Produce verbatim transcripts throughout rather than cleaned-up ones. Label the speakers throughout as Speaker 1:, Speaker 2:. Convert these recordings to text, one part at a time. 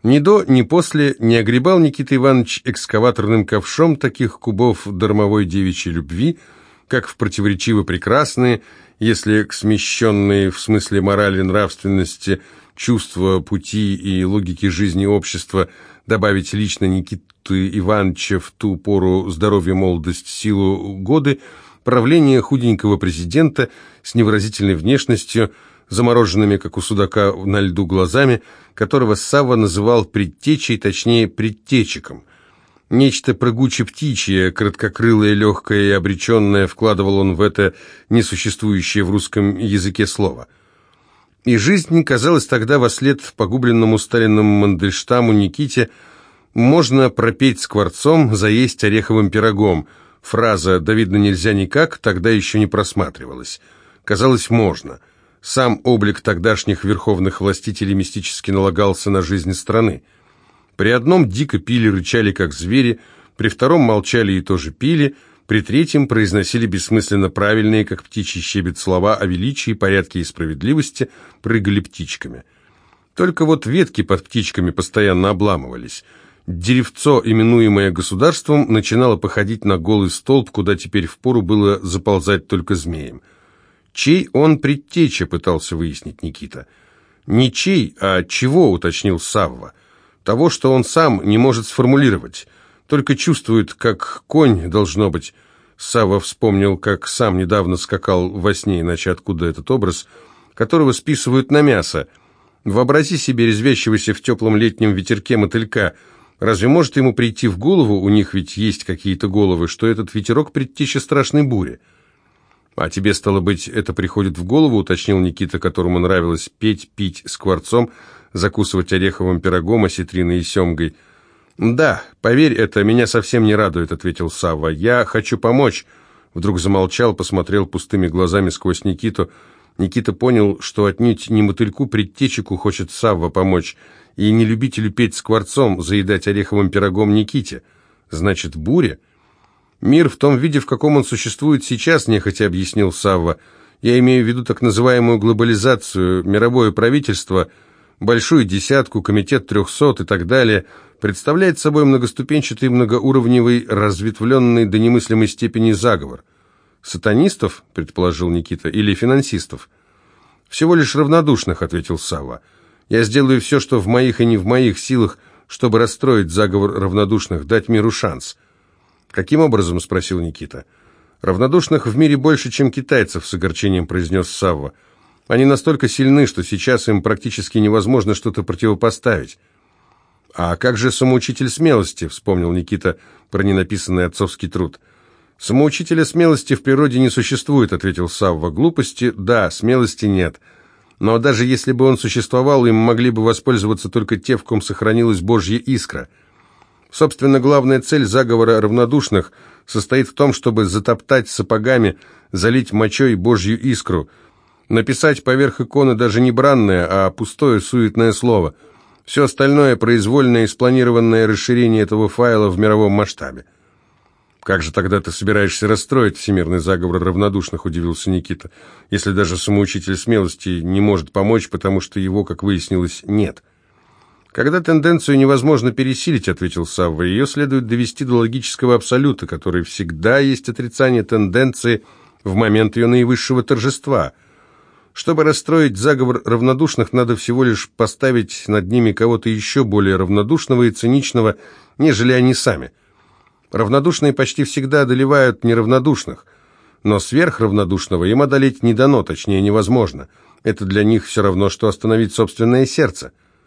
Speaker 1: Ни до, ни после не огребал Никита Иванович экскаваторным ковшом таких кубов дармовой девичьей любви, как в противоречиво прекрасные, если к смещенной в смысле морали, нравственности, чувства, пути и логики жизни общества добавить лично Никиты Ивановича в ту пору здоровье, молодость, силу, годы, правление худенького президента с невыразительной внешностью, замороженными, как у судака, на льду глазами, которого Савва называл предтечей, точнее, предтечиком. Нечто прыгуче-птичье, краткокрылое, легкое и обреченное вкладывал он в это несуществующее в русском языке слово. И жизнь казалась тогда вослед погубленному Сталином Мандельштаму Никите можно пропеть скворцом, заесть ореховым пирогом. Фраза «да видно нельзя никак» тогда еще не просматривалась. Казалось, можно. Сам облик тогдашних верховных властителей мистически налагался на жизнь страны. При одном дико пили, рычали, как звери, при втором молчали и тоже пили, при третьем произносили бессмысленно правильные, как птичий щебет, слова о величии, порядке и справедливости, прыгали птичками. Только вот ветки под птичками постоянно обламывались. Деревцо, именуемое государством, начинало походить на голый столб, куда теперь впору было заползать только змеем. Чей он предтеча, пытался выяснить Никита. Не чей, а чего, уточнил Савва. Того, что он сам не может сформулировать, только чувствует, как конь, должно быть. Савва вспомнил, как сам недавно скакал во сне, иначе откуда этот образ, которого списывают на мясо. Вообрази себе резвящегося в теплом летнем ветерке мотылька. Разве может ему прийти в голову, у них ведь есть какие-то головы, что этот ветерок предтеча страшной бури? «А тебе, стало быть, это приходит в голову», — уточнил Никита, которому нравилось петь, пить скворцом, закусывать ореховым пирогом, осетриной и семгой. «Да, поверь, это меня совсем не радует», — ответил Савва. «Я хочу помочь». Вдруг замолчал, посмотрел пустыми глазами сквозь Никиту. Никита понял, что отнюдь не мотыльку предтечику хочет Савва помочь, и не любителю петь скворцом, заедать ореховым пирогом Никите. Значит, буря? «Мир в том виде, в каком он существует сейчас», — нехотя объяснил Савва. «Я имею в виду так называемую глобализацию, мировое правительство, большую десятку, комитет трехсот и так далее, представляет собой многоступенчатый, многоуровневый, разветвленный до немыслимой степени заговор. Сатанистов, предположил Никита, или финансистов? Всего лишь равнодушных, ответил Савва. Я сделаю все, что в моих и не в моих силах, чтобы расстроить заговор равнодушных, дать миру шанс. Каким образом, спросил Никита. Равнодушных в мире больше, чем китайцев, с огорчением произнес Савва. Они настолько сильны, что сейчас им практически невозможно что-то противопоставить. «А как же самоучитель смелости?» — вспомнил Никита про ненаписанный отцовский труд. «Самоучителя смелости в природе не существует», — ответил Савва. «Глупости — да, смелости нет. Но даже если бы он существовал, им могли бы воспользоваться только те, в ком сохранилась Божья искра. Собственно, главная цель заговора равнодушных состоит в том, чтобы затоптать сапогами, залить мочой Божью искру, написать поверх иконы даже не бранное, а пустое суетное слово. Все остальное – произвольное и спланированное расширение этого файла в мировом масштабе». «Как же тогда ты собираешься расстроить всемирный заговор равнодушных?» – удивился Никита. «Если даже самоучитель смелости не может помочь, потому что его, как выяснилось, нет». «Когда тенденцию невозможно пересилить», — ответил Савва, — «ее следует довести до логического абсолюта, который всегда есть отрицание тенденции в момент ее наивысшего торжества. Чтобы расстроить заговор равнодушных, надо всего лишь поставить над ними кого-то еще более равнодушного и циничного, нежели они сами. Равнодушные почти всегда одолевают неравнодушных, но сверхравнодушного им одолеть не дано, точнее невозможно. Это для них все равно, что остановить собственное сердце».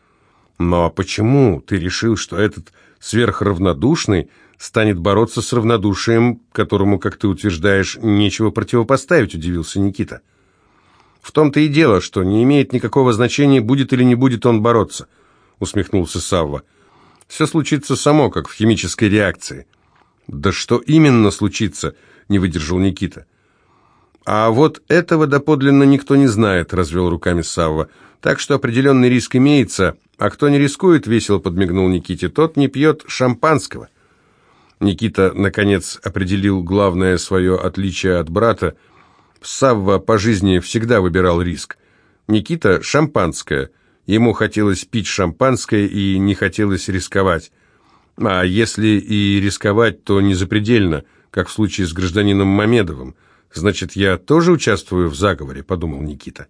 Speaker 1: «Но почему ты решил, что этот сверхравнодушный станет бороться с равнодушием, которому, как ты утверждаешь, нечего противопоставить?» – удивился Никита. «В том-то и дело, что не имеет никакого значения, будет или не будет он бороться», – усмехнулся Савва. «Все случится само, как в химической реакции». «Да что именно случится?» – не выдержал Никита. «А вот этого доподлинно никто не знает», – развел руками Савва. «Так что определенный риск имеется, а кто не рискует, — весело подмигнул Никите, — тот не пьет шампанского». Никита, наконец, определил главное свое отличие от брата. Савва по жизни всегда выбирал риск. Никита – шампанское, Ему хотелось пить шампанское и не хотелось рисковать. А если и рисковать, то не запредельно, как в случае с гражданином Мамедовым. «Значит, я тоже участвую в заговоре», — подумал Никита.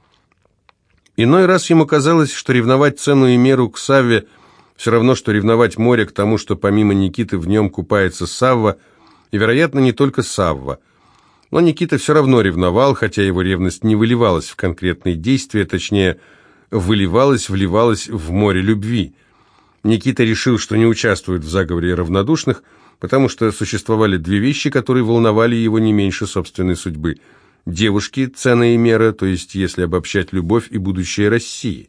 Speaker 1: Иной раз ему казалось, что ревновать Цену и Меру к Савве все равно, что ревновать море к тому, что помимо Никиты в нем купается Савва, и, вероятно, не только Савва. Но Никита все равно ревновал, хотя его ревность не выливалась в конкретные действия, точнее, выливалась, вливалась в море любви. Никита решил, что не участвует в заговоре равнодушных, потому что существовали две вещи, которые волновали его не меньше собственной судьбы. Девушки, Цена и Мера, то есть, если обобщать, любовь и будущее России.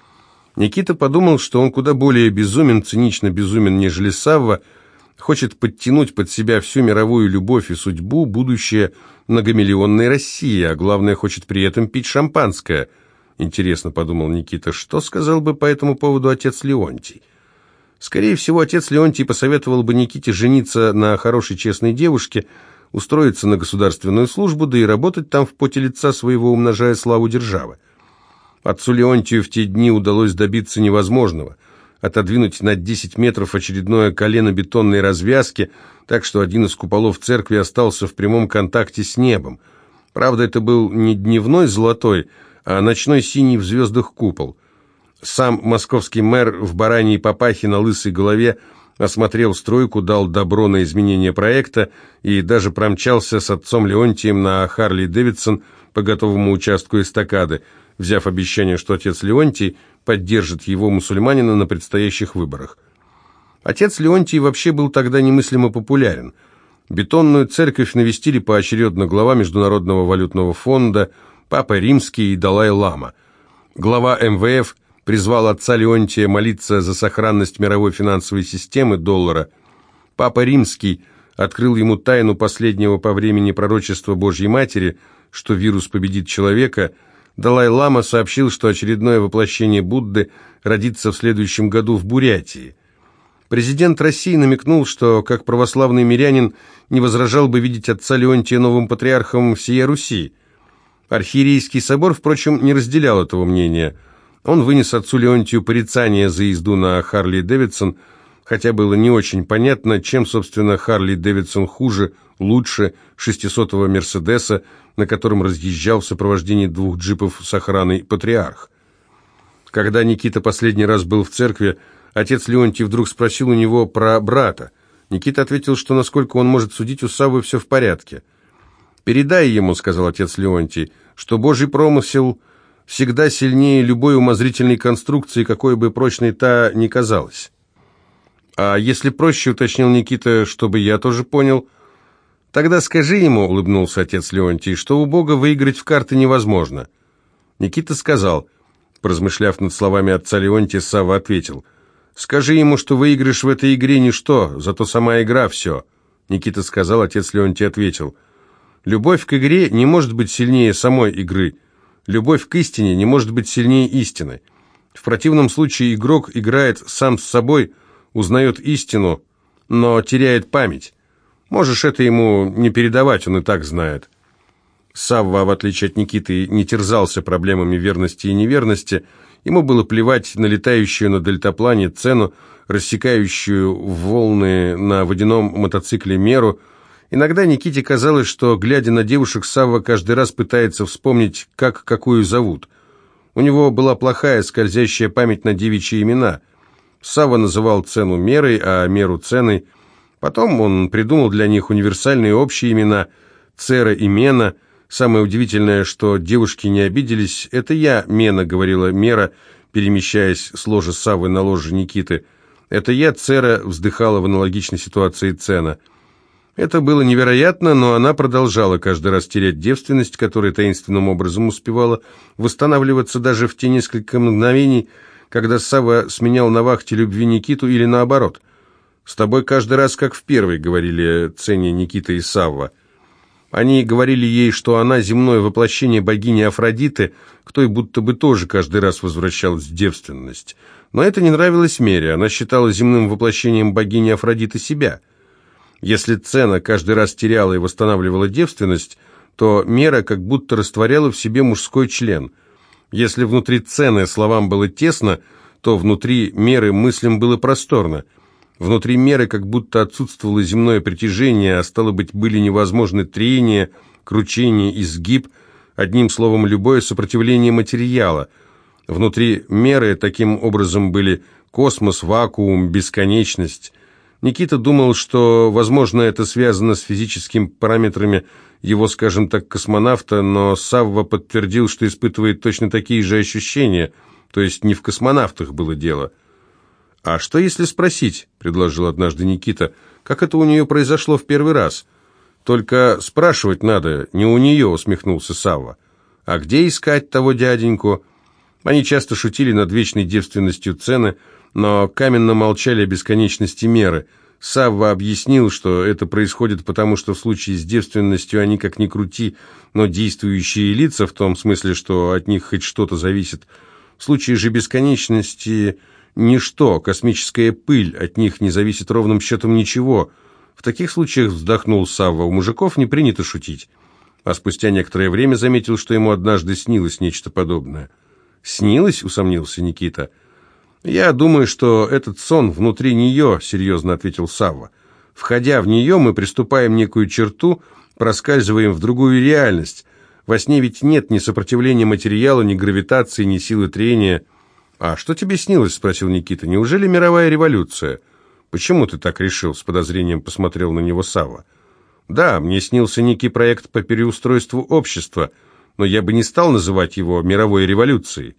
Speaker 1: Никита подумал, что он куда более безумен, цинично безумен, нежели Савва, хочет подтянуть под себя всю мировую любовь и судьбу, будущее многомиллионной России, а главное, хочет при этом пить шампанское. Интересно, подумал Никита, что сказал бы по этому поводу отец Леонтий? Скорее всего, отец Леонтий посоветовал бы Никите жениться на хорошей, честной девушке, устроиться на государственную службу, да и работать там в поте лица своего, умножая славу державы. Отцу Леонтию в те дни удалось добиться невозможного – отодвинуть на десять метров очередное колено бетонной развязки, так что один из куполов церкви остался в прямом контакте с небом. Правда, это был не дневной золотой, а ночной синий в звездах купол. Сам московский мэр в бараньей папахе на лысой голове осмотрел стройку, дал добро на изменение проекта и даже промчался с отцом Леонтием на Харли Дэвидсон по готовому участку эстакады, взяв обещание, что отец Леонтий поддержит его, мусульманина, на предстоящих выборах. Отец Леонтий вообще был тогда немыслимо популярен. Бетонную церковь навестили поочередно глава Международного валютного фонда, Папа Римский и Далай-лама. Глава эм вэ эф призвал отца Леонтия молиться за сохранность мировой финансовой системы доллара. Папа Римский открыл ему тайну последнего по времени пророчества Божьей Матери, что вирус победит человека. Далай-лама сообщил, что очередное воплощение Будды родится в следующем году в Бурятии. Президент России намекнул, что, как православный мирянин, не возражал бы видеть отца Леонтия новым патриархом всей Руси. Архиерейский собор, впрочем, не разделял этого мнения. Он вынес отцу Леонтию порицание за езду на Харли Дэвидсон, хотя было не очень понятно, чем, собственно, Харли Дэвидсон хуже, лучше шестисотого Мерседеса, на котором разъезжал в сопровождении двух джипов с охраной патриарх. Когда Никита последний раз был в церкви, отец Леонтий вдруг спросил у него про брата. Никита ответил, что, насколько он может судить, у Саввы все в порядке. «Передай ему, — сказал отец Леонтий, — что Божий промысел всегда сильнее любой умозрительной конструкции, какой бы прочной та ни казалась». «А если проще, — уточнил Никита, — чтобы я тоже понял, — тогда скажи ему, — улыбнулся отец Леонтий, — что у Бога выиграть в карты невозможно». Никита сказал, поразмышляв над словами отца Леонтия, Савва ответил: «Скажи ему, что выигрыш в этой игре ничто, зато сама игра все». Никита сказал, отец Леонтий ответил: «Любовь к игре не может быть сильнее самой игры. Любовь к истине не может быть сильнее истины. В противном случае игрок играет сам с собой, узнает истину, но теряет память. Можешь это ему не передавать, он и так знает». Савва, в отличие от Никиты, не терзался проблемами верности и неверности. Ему было плевать на летающую на дельтаплане Цену, рассекающую волны на водяном мотоцикле Меру. Иногда Никите казалось, что, глядя на девушек, Савва каждый раз пытается вспомнить, как какую зовут. У него была плохая скользящая память на девичьи имена. Савва называл Цену Мерой, а Меру Ценой. Потом он придумал для них универсальные общие имена Цера и Мена. Самое удивительное, что девушки не обиделись. «Это я, Мена», — говорила Мера, перемещаясь с ложа Саввы на ложе Никиты. «Это я, Цера», — вздыхала в аналогичной ситуации Цена. Это было невероятно, но она продолжала каждый раз терять девственность, которая таинственным образом успевала восстанавливаться даже в те несколько мгновений, когда Савва сменял на вахте любви Никиту или наоборот. «С тобой каждый раз как в первый», — говорили Цене Никита и Савва. Они говорили ей, что она земное воплощение богини Афродиты, к той будто бы тоже каждый раз возвращалась девственность. Но это не нравилось Мере, она считала земным воплощением богини Афродиты себя. Если Цена каждый раз теряла и восстанавливала девственность, то Мера как будто растворяла в себе мужской член. Если внутри Цены словам было тесно, то внутри Меры мыслям было просторно. Внутри Меры как будто отсутствовало земное притяжение, а стало быть, были невозможны трение, кручение, изгиб, одним словом, любое сопротивление материала. Внутри Меры таким образом были космос, вакуум, бесконечность. Никита думал, что, возможно, это связано с физическими параметрами его, скажем так, космонавта, но Савва подтвердил, что испытывает точно такие же ощущения, то есть не в космонавтах было дело. «А что, если спросить?» – предложил однажды Никита. «Как это у нее произошло в первый раз?» «Только спрашивать надо, не у нее», – усмехнулся Савва. «А где искать того дяденьку?» Они часто шутили над вечной девственностью Цены, но каменно молчали о бесконечности Меры. Савва объяснил, что это происходит потому, что в случае с девственностью они, как ни крути, но действующие лица, в том смысле, что от них хоть что-то зависит. В случае же бесконечности ничто, космическая пыль, от них не зависит ровным счетом ничего. В таких случаях, вздохнул Савва, у мужиков не принято шутить. А спустя некоторое время заметил, что ему однажды снилось нечто подобное. «Снилось?» — усомнился Никита. «Я думаю, что этот сон внутри нее», — серьезно ответил Савва. «Входя в нее, мы приступаем некую черту, проскальзываем в другую реальность. Во сне ведь нет ни сопротивления материала, ни гравитации, ни силы трения». «А что тебе снилось?» — спросил Никита. «Неужели мировая революция?» «Почему ты так решил?» — с подозрением посмотрел на него Савва. «Да, мне снился некий проект по переустройству общества, но я бы не стал называть его мировой революцией».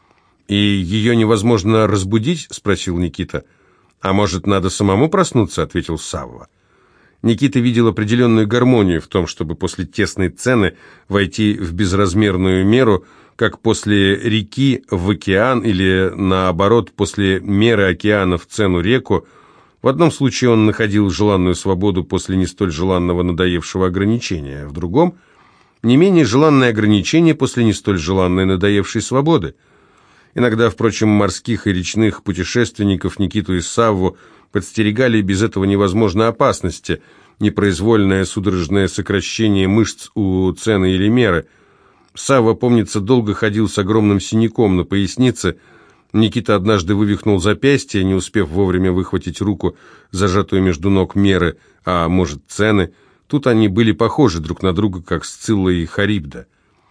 Speaker 1: «И ее невозможно разбудить?» — спросил Никита. «А может, надо самому проснуться?» — ответил Савва. Никита видел определенную гармонию в том, чтобы после тесной Цены войти в безразмерную Меру, как после реки в океан или, наоборот, после меры океана в Цену реку. В одном случае он находил желанную свободу после не столь желанного надоевшего ограничения, в другом — не менее желанное ограничение после не столь желанной надоевшей свободы. Иногда, впрочем, морских и речных путешественников Никиту и Савву подстерегали без этого невозможной опасности, непроизвольное судорожное сокращение мышц у Цены или Меры. Савва, помнится, долго ходил с огромным синяком на пояснице. Никита однажды вывихнул запястье, не успев вовремя выхватить руку, зажатую между ног Меры, а может, Цены. Тут они были похожи друг на друга, как Сцилла и Харибда.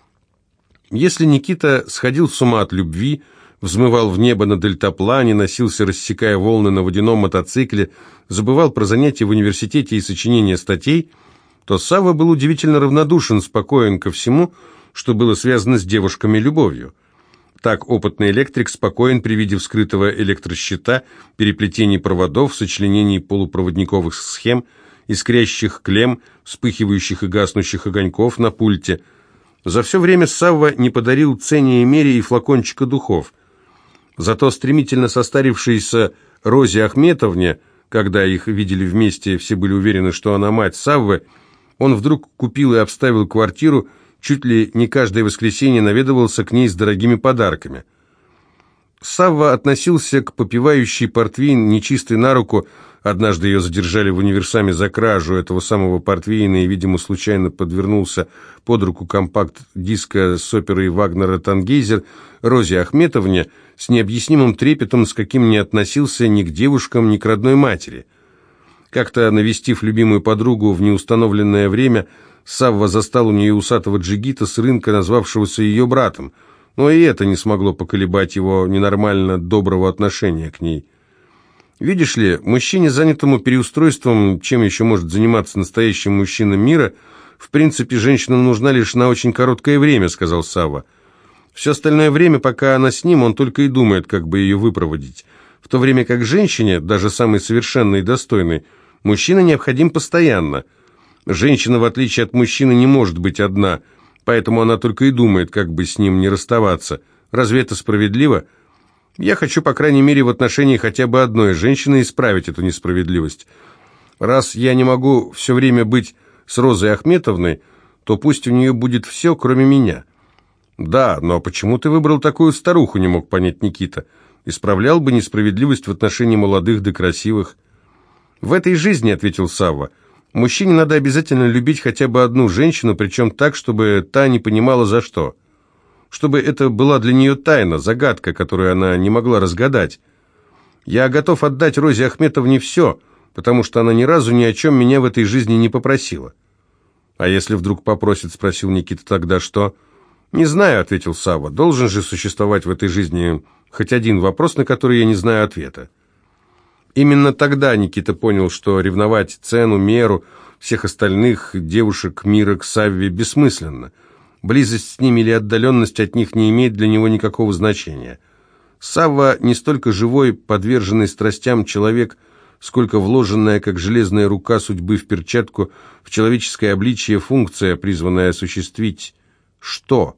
Speaker 1: Если Никита сходил с ума от любви, взмывал в небо на дельтаплане, носился, рассекая волны на водяном мотоцикле, забывал про занятия в университете и сочинение статей, то Савва был удивительно равнодушен, спокоен ко всему, что было связано с девушками любовью. Так опытный электрик спокоен при виде вскрытого электрощита, переплетений проводов, сочленений полупроводниковых схем, искрящих клемм, вспыхивающих и гаснущих огоньков на пульте. За все время Савва не подарил Цене и Мере и флакончика духов. Зато стремительно состарившейся Розе Ахметовне, когда их видели вместе, все были уверены, что она мать Саввы, он вдруг купил и обставил квартиру, чуть ли не каждое воскресенье наведывался к ней с дорогими подарками. Савва относился к попивающей портвейн нечистой на руку. Однажды ее задержали в универсаме за кражу этого самого портвейна, и, видимо, случайно подвернулся под руку компакт-диска с оперой Вагнера «Тангейзер». Розе Ахметовне с необъяснимым трепетом, с каким не относился ни к девушкам, ни к родной матери. Как-то, навестив любимую подругу в неустановленное время, Савва застал у нее усатого джигита с рынка, назвавшегося ее братом, но и это не смогло поколебать его ненормально доброго отношения к ней. Видишь ли, мужчине, занятому переустройством, чем еще может заниматься настоящий мужчина мира, в принципе, женщина нужна лишь на очень короткое время, сказал Савва. Все остальное время, пока она с ним, он только и думает, как бы ее выпроводить. В то время как женщине, даже самой совершенной и достойной, мужчина необходим постоянно. Женщина, в отличие от мужчины, не может быть одна, поэтому она только и думает, как бы с ним не расставаться. Разве это справедливо? Я хочу, по крайней мере, в отношении хотя бы одной женщины исправить эту несправедливость. Раз я не могу все время быть с Розой Ахметовной, то пусть у нее будет все, кроме меня. Да, но почему ты выбрал такую старуху, не мог понять Никита. Исправлял бы несправедливость в отношении молодых да красивых. В этой жизни, ответил Савва, мужчине надо обязательно любить хотя бы одну женщину, причем так, чтобы та не понимала за что. чтобы это была для нее тайна, загадка, которую она не могла разгадать. Я готов отдать Розе Ахметовне все, потому что она ни разу ни о чем меня в этой жизни не попросила». «А если вдруг попросит?» — спросил Никита. «Тогда что?» «Не знаю», — ответил Савва. «Должен же существовать в этой жизни хоть один вопрос, на который я не знаю ответа». Именно тогда Никита понял, что ревновать цену, меру всех остальных девушек мира к Савве бессмысленно. Близость с ними или отдаленность от них не имеет для него никакого значения. Савва не столько живой, подверженный страстям человек, сколько вложенная, как железная рука судьбы в перчатку, в человеческое обличие функция, призванная осуществить что?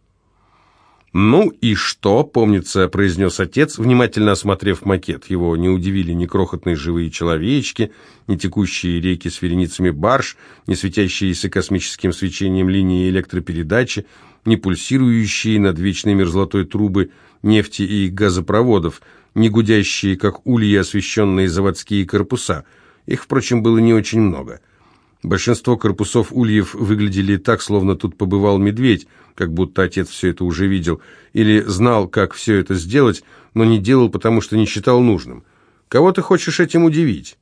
Speaker 1: «Ну и что?» — помнится, произнес отец, внимательно осмотрев макет. Его не удивили ни крохотные живые человечки, ни текущие реки с вереницами барж, ни светящиеся космическим свечением линии электропередачи, ни пульсирующие над вечной мерзлотой трубы нефти и газопроводов, ни гудящие, как ульи, освещенные заводские корпуса. Их, впрочем, было не очень много. Большинство корпусов ульев выглядели так, словно тут побывал медведь, как будто отец все это уже видел, или знал, как все это сделать, но не делал, потому что не считал нужным. «Кого ты хочешь этим удивить?»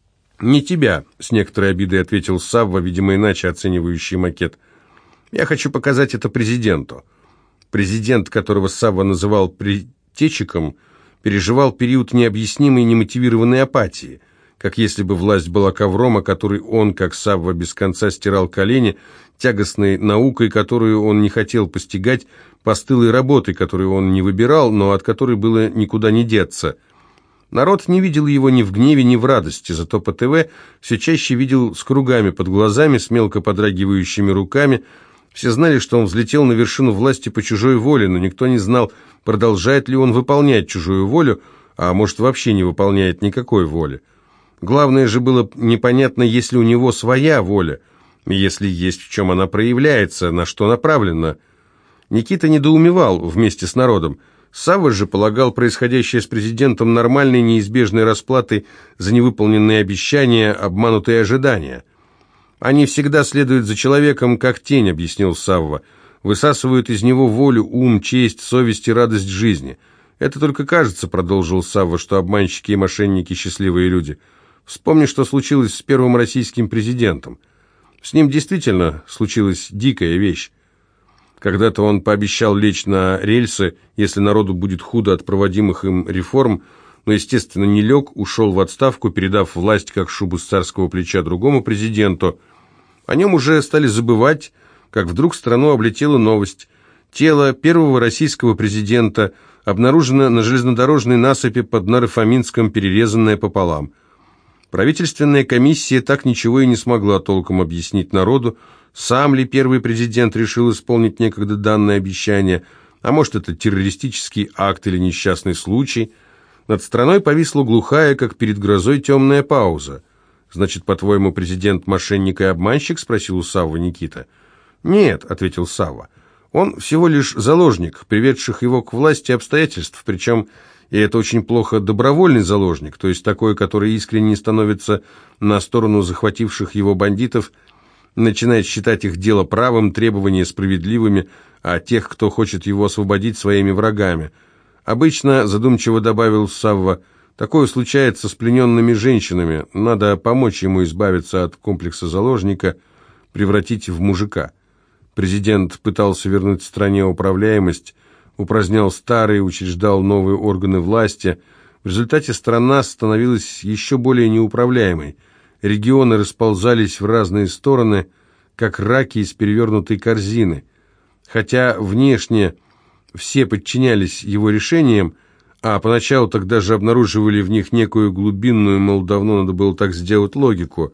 Speaker 1: «Не тебя», — с некоторой обидой ответил Савва, видимо, иначе оценивающий макет. «Я хочу показать это президенту». Президент, которого Савва называл «притечиком», переживал период необъяснимой немотивированной апатии, как если бы власть была ковром, о который он, как Савва, без конца стирал колени, тягостной наукой, которую он не хотел постигать, постылой работой, которую он не выбирал, но от которой было никуда не деться. Народ не видел его ни в гневе, ни в радости, зато по ТВ все чаще видел с кругами под глазами, с мелко подрагивающими руками. Все знали, что он взлетел на вершину власти по чужой воле, но никто не знал, продолжает ли он выполнять чужую волю, а может, вообще не выполняет никакой воли. Главное же было непонятно, есть ли у него своя воля, и если есть, в чем она проявляется, на что направлена. Никита недоумевал вместе с народом. Савва же полагал происходящее с президентом нормальной неизбежной расплатой за невыполненные обещания, обманутые ожидания. «Они всегда следуют за человеком, как тень», — объяснил Савва. «Высасывают из него волю, ум, честь, совесть и радость жизни. Это только кажется», — продолжил Савва, — «что обманщики и мошенники — счастливые люди. Вспомни, что случилось с первым российским президентом. С ним действительно случилась дикая вещь. Когда-то он пообещал лечь на рельсы, если народу будет худо от проводимых им реформ, но, естественно, не лег, ушел в отставку, передав власть как шубу с царского плеча другому президенту. О нем уже стали забывать, как вдруг страну облетела новость. Тело первого российского президента обнаружено на железнодорожной насыпи под Наро-Фоминском, перерезанное пополам. Правительственная комиссия так ничего и не смогла толком объяснить народу, сам ли первый президент решил исполнить некогда данное обещание, а может, это террористический акт или несчастный случай. Над страной повисла глухая, как перед грозой, темная пауза. «Значит, по-твоему, президент мошенник и обманщик?» — спросил у Саввы Никита. «Нет», — ответил Савва. «Он всего лишь заложник, приведших его к власти обстоятельств, причем, и это очень плохо, добровольный заложник, то есть такой, который искренне становится на сторону захвативших его бандитов, начинает считать их дело правым, требования справедливыми, а тех, кто хочет его освободить, своими врагами. Обычно, задумчиво добавил Савва, такое случается с плененными женщинами, надо помочь ему избавиться от комплекса заложника, превратить в мужика». Президент пытался вернуть стране управляемость, упразднял старые, учреждал новые органы власти. В результате страна становилась еще более неуправляемой. Регионы расползались в разные стороны, как раки из перевернутой корзины. Хотя внешне все подчинялись его решениям, а поначалу тогда же обнаруживали в них некую глубинную, мол, давно надо было так сделать, логику.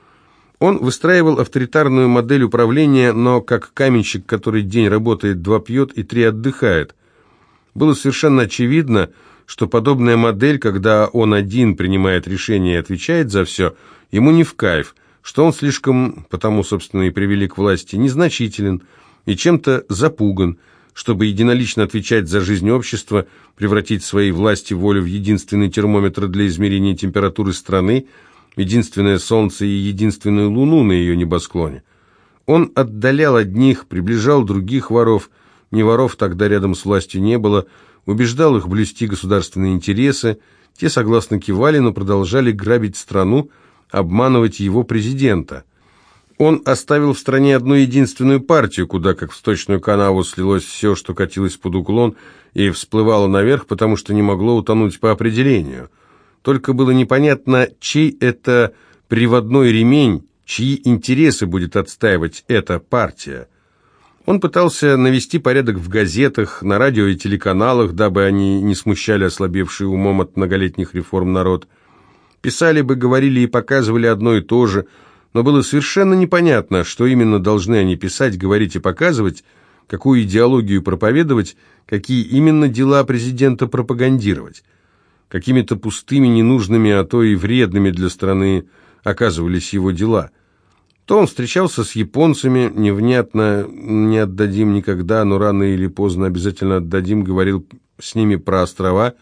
Speaker 1: Он выстраивал авторитарную модель управления, но как каменщик, который день работает, два пьет и три отдыхает. Было совершенно очевидно, что подобная модель, когда он один принимает решения и отвечает за все, ему не в кайф, что он слишком, потому, собственно, и привели к власти, незначителен и чем-то запуган, чтобы единолично отвечать за жизнь общества, превратить своей власти волю в единственный термометр для измерения температуры страны, единственное солнце и единственную луну на ее небосклоне. Он отдалял одних, приближал других воров, ни воров тогда рядом с властью не было, убеждал их блюсти государственные интересы, те согласно кивали, но продолжали грабить страну, обманывать его президента. Он оставил в стране одну единственную партию, куда, как в сточную канаву, слилось все, что катилось под уклон и всплывало наверх, потому что не могло утонуть по определению. Только было непонятно, чей это приводной ремень, чьи интересы будет отстаивать эта партия. Он пытался навести порядок в газетах, на радио и телеканалах, дабы они не смущали ослабевший умом от многолетних реформ народ. Писали бы, говорили и показывали одно и то же, но было совершенно непонятно, что именно должны они писать, говорить и показывать, какую идеологию проповедовать, какие именно дела президента пропагандировать. Какими-то пустыми, ненужными, а то и вредными для страны оказывались его дела. То он встречался с японцами, невнятно «не отдадим никогда, но рано или поздно обязательно отдадим», говорил с ними про острова.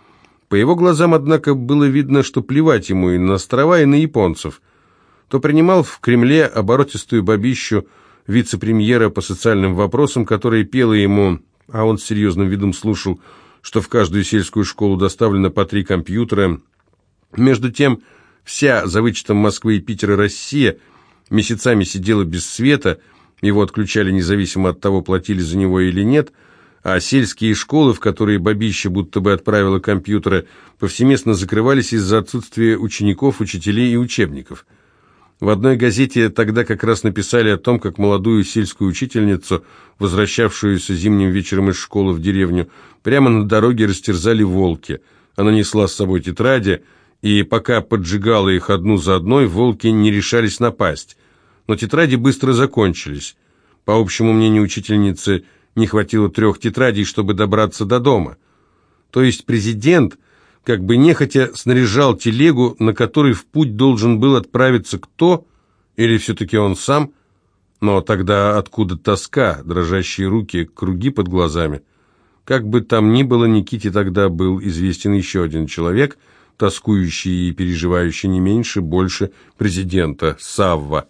Speaker 1: По его глазам, однако, было видно, что плевать ему и на острова, и на японцев. То принимал в Кремле оборотистую бабищу, вице-премьера по социальным вопросам, которая пела ему, а он с серьезным видом слушал, что в каждую сельскую школу доставлено по три компьютера. Между тем, вся, за вычетом Москвы и Питера, Россия месяцами сидела без света, его отключали независимо от того, платили за него или нет, а сельские школы, в которые бабища будто бы отправила компьютеры, повсеместно закрывались из-за отсутствия учеников, учителей и учебников. В одной газете тогда как раз написали о том, как молодую сельскую учительницу, возвращавшуюся зимним вечером из школы в деревню, прямо на дороге растерзали волки. Она несла с собой тетради, и пока поджигала их одну за одной, волки не решались напасть. Но тетради быстро закончились. По общему мнению учительницы, не хватило трех тетрадей, чтобы добраться до дома. То есть президент, как бы нехотя, снаряжал телегу, на которой в путь должен был отправиться кто, или все-таки он сам. Но тогда откуда тоска, дрожащие руки, круги под глазами? Как бы там ни было, Никите тогда был известен еще один человек, тоскующий и переживающий не меньше, больше президента, Савва.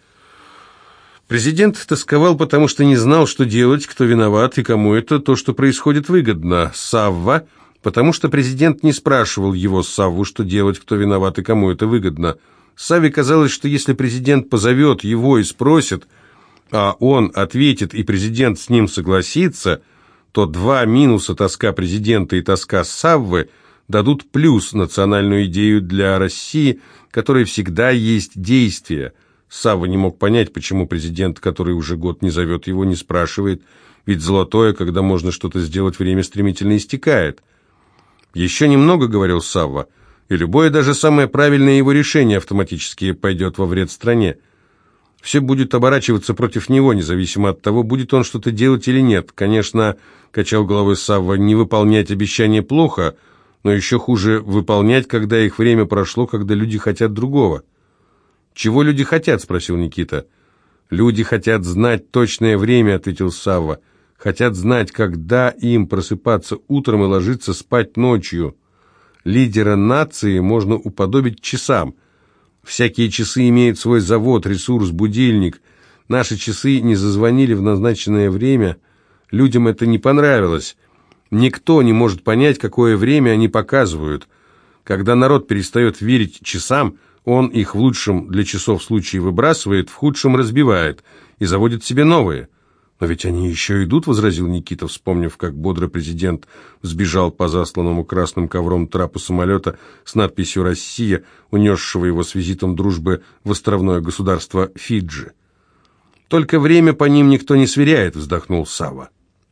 Speaker 1: Президент тосковал, потому что не знал, что делать, кто виноват и кому это то, что происходит, выгодно. Савва, потому что президент не спрашивал его, Савву, что делать, кто виноват и кому это выгодно. Савве казалось, что если президент позовет его и спросит, а он ответит, и президент с ним согласится, то два минуса, тоска президента и тоска Саввы, дадут плюс, национальную идею для России, которой всегда есть действие. Савва не мог понять, почему президент, который уже год не зовет его, не спрашивает, ведь золотое, когда можно что-то сделать, время стремительно истекает. «Еще немного, — говорил Савва, — и любое, даже самое правильное его решение автоматически пойдет во вред стране. Все будет оборачиваться против него, независимо от того, будет он что-то делать или нет. Конечно, — качал головой Савва, — не выполнять обещания плохо, но еще хуже выполнять, когда их время прошло, когда люди хотят другого». «Чего люди хотят?» — спросил Никита. «Люди хотят знать точное время», — ответил Савва. «Хотят знать, когда им просыпаться утром и ложиться спать ночью. Лидера нации можно уподобить часам. Всякие часы имеют свой завод, ресурс, будильник. Наши часы не зазвонили в назначенное время. Людям это не понравилось. Никто не может понять, какое время они показывают. Когда народ перестает верить часам, он их в лучшем для часов случае выбрасывает, в худшем разбивает и заводит себе новые». «Но ведь они еще идут», — возразил Никита, вспомнив, как бодро президент сбежал по засланному красным ковром трапу самолета с надписью «Россия», унесшего его с визитом дружбы в островное государство Фиджи. «Только время по ним никто не сверяет», — вздохнул Савва.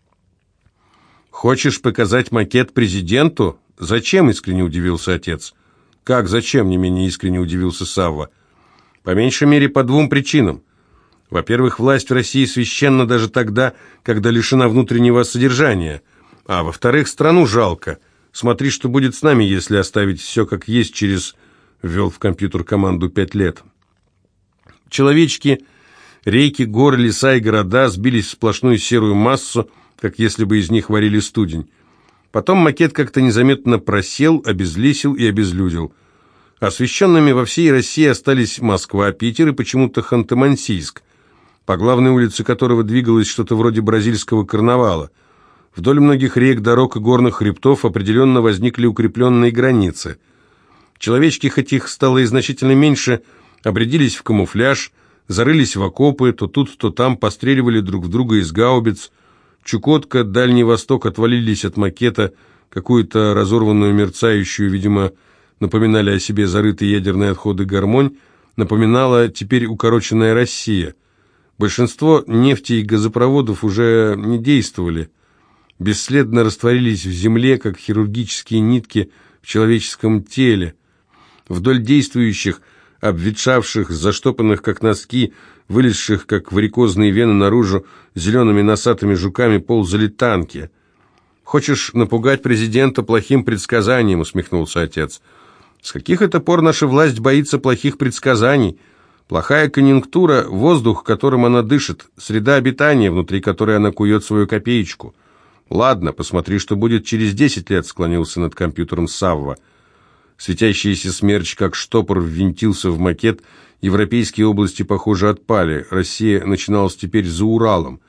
Speaker 1: «Хочешь показать макет президенту? Зачем?» — искренне удивился отец. «Как зачем?» — не менее искренне удивился Савва. «По меньшей мере по двум причинам. Во-первых, власть в России священна даже тогда, когда лишена внутреннего содержания. А во-вторых, страну жалко. Смотри, что будет с нами, если оставить все как есть через...» — ввел в компьютер команду «пять лет». Человечки, реки, горы, леса и города сбились в сплошную серую массу, как если бы из них варили студень. Потом макет как-то незаметно просел, обезлесил и обезлюдил. Освещенными во всей России остались Москва, Питер и почему-то Ханты-Мансийск, по главной улице которого двигалось что-то вроде бразильского карнавала. Вдоль многих рек, дорог и горных хребтов определенно возникли укрепленные границы. Человечки, хоть их стало и значительно меньше, обрядились в камуфляж, зарылись в окопы, то тут, то там постреливали друг в друга из гаубиц. Чукотка, Дальний Восток отвалились от макета, какую-то разорванную, мерцающую, видимо, напоминали о себе зарытые ядерные отходы гармонь, напоминала теперь укороченная Россия. Большинство нефти и газопроводов уже не действовали, бесследно растворились в земле, как хирургические нитки в человеческом теле. Вдоль действующих, обветшавших, заштопанных, как носки, вылезших, как варикозные вены наружу, зелеными носатыми жуками ползали танки. «Хочешь напугать президента плохим предсказанием?» — усмехнулся отец. «С каких это пор наша власть боится плохих предсказаний? Плохая конъюнктура — воздух, которым она дышит, среда обитания, внутри которой она кует свою копеечку. Ладно, посмотри, что будет через десять лет», — склонился над компьютером Савва. Светящийся смерч, как штопор, ввинтился в макет. Европейские области, похоже, отпали. Россия начиналась теперь за Уралом.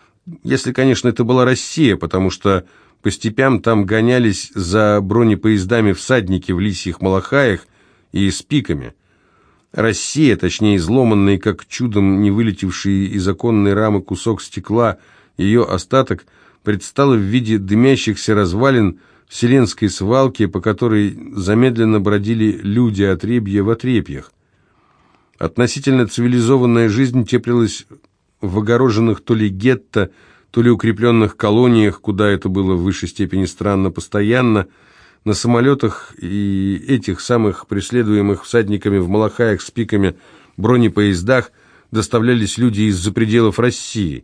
Speaker 1: Если, конечно, это была Россия, потому что по степям там гонялись за бронепоездами всадники в лисьих малахаях и с пиками. Россия, точнее изломанный, как чудом не вылетевший из оконной рамы кусок стекла, ее остаток, предстала в виде дымящихся развалин вселенской свалки, по которой замедленно бродили люди отребья в отрепьях. Относительно цивилизованная жизнь теплилась в огороженных то ли гетто, то ли укрепленных колониях, куда это было в высшей степени странно, постоянно. На самолетах и этих самых преследуемых всадниками в малахаях с пиками бронепоездах доставлялись люди из-за пределов России.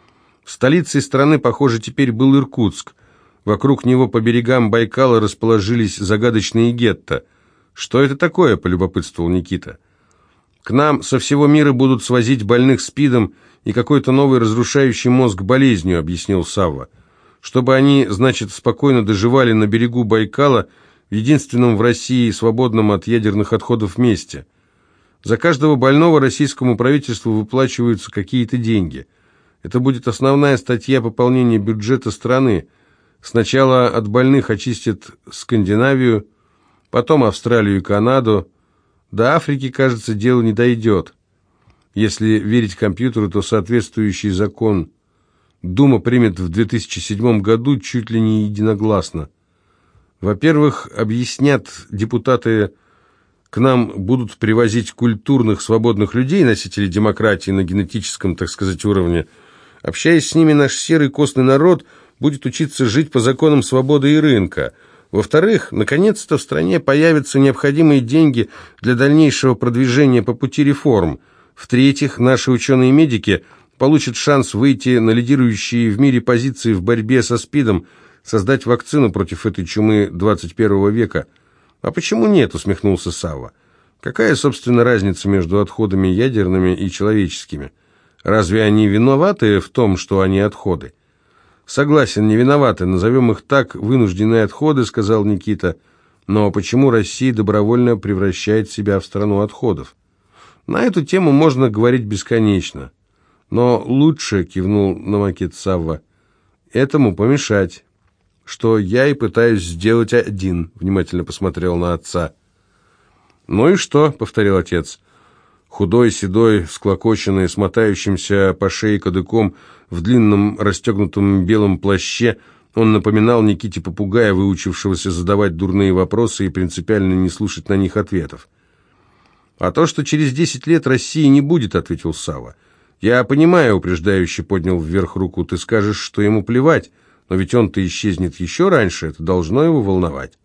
Speaker 1: Столицей страны, похоже, теперь был Иркутск. Вокруг него по берегам Байкала расположились загадочные гетто. «Что это такое?» – полюбопытствовал Никита. «К нам со всего мира будут свозить больных СПИДом и какой-то новой разрушающий мозг болезнью», — объяснил Савва. «Чтобы они, значит, спокойно доживали на берегу Байкала, в единственном в России свободном от ядерных отходов месте. За каждого больного российскому правительству выплачиваются какие-то деньги. Это будет основная статья пополнения бюджета страны. Сначала от больных очистят Скандинавию, потом Австралию и Канаду. До Африки, кажется, дело не дойдет. Если верить компьютеру, то соответствующий закон Дума примет в две тысячи седьмом году чуть ли не единогласно. Во-первых, объяснят депутаты, к нам будут привозить культурных, свободных людей, носителей демократии на генетическом, так сказать, уровне. Общаясь с ними, наш серый костный народ будет учиться жить по законам свободы и рынка. Во-вторых, наконец-то в стране появятся необходимые деньги для дальнейшего продвижения по пути реформ. В-третьих, наши ученые-медики получат шанс выйти на лидирующие в мире позиции в борьбе со СПИДом, создать вакцину против этой чумы двадцать первого века. «А почему нет?» — усмехнулся Савва. «Какая, собственно, разница между отходами ядерными и человеческими? Разве они виноваты в том, что они отходы?» «Согласен, не виноваты, назовем их так, вынужденные отходы», — сказал Никита. «Но почему Россия добровольно превращает себя в страну отходов? На эту тему можно говорить бесконечно. Но лучше», — кивнул на макет Савва, — «этому помешать, что я и пытаюсь сделать один», — внимательно посмотрел на отца. «Ну и что?» — повторил отец. Худой, седой, склокоченный, с мотающимся по шее кадыком, в длинном расстегнутом белом плаще, он напоминал Никите попугая, выучившегося задавать дурные вопросы и принципиально не слушать на них ответов. «А то, что через десять лет России не будет», — ответил Савва. «Я понимаю», — упреждающе поднял вверх руку, — «ты скажешь, что ему плевать, но ведь он-то исчезнет еще раньше, это должно его волновать».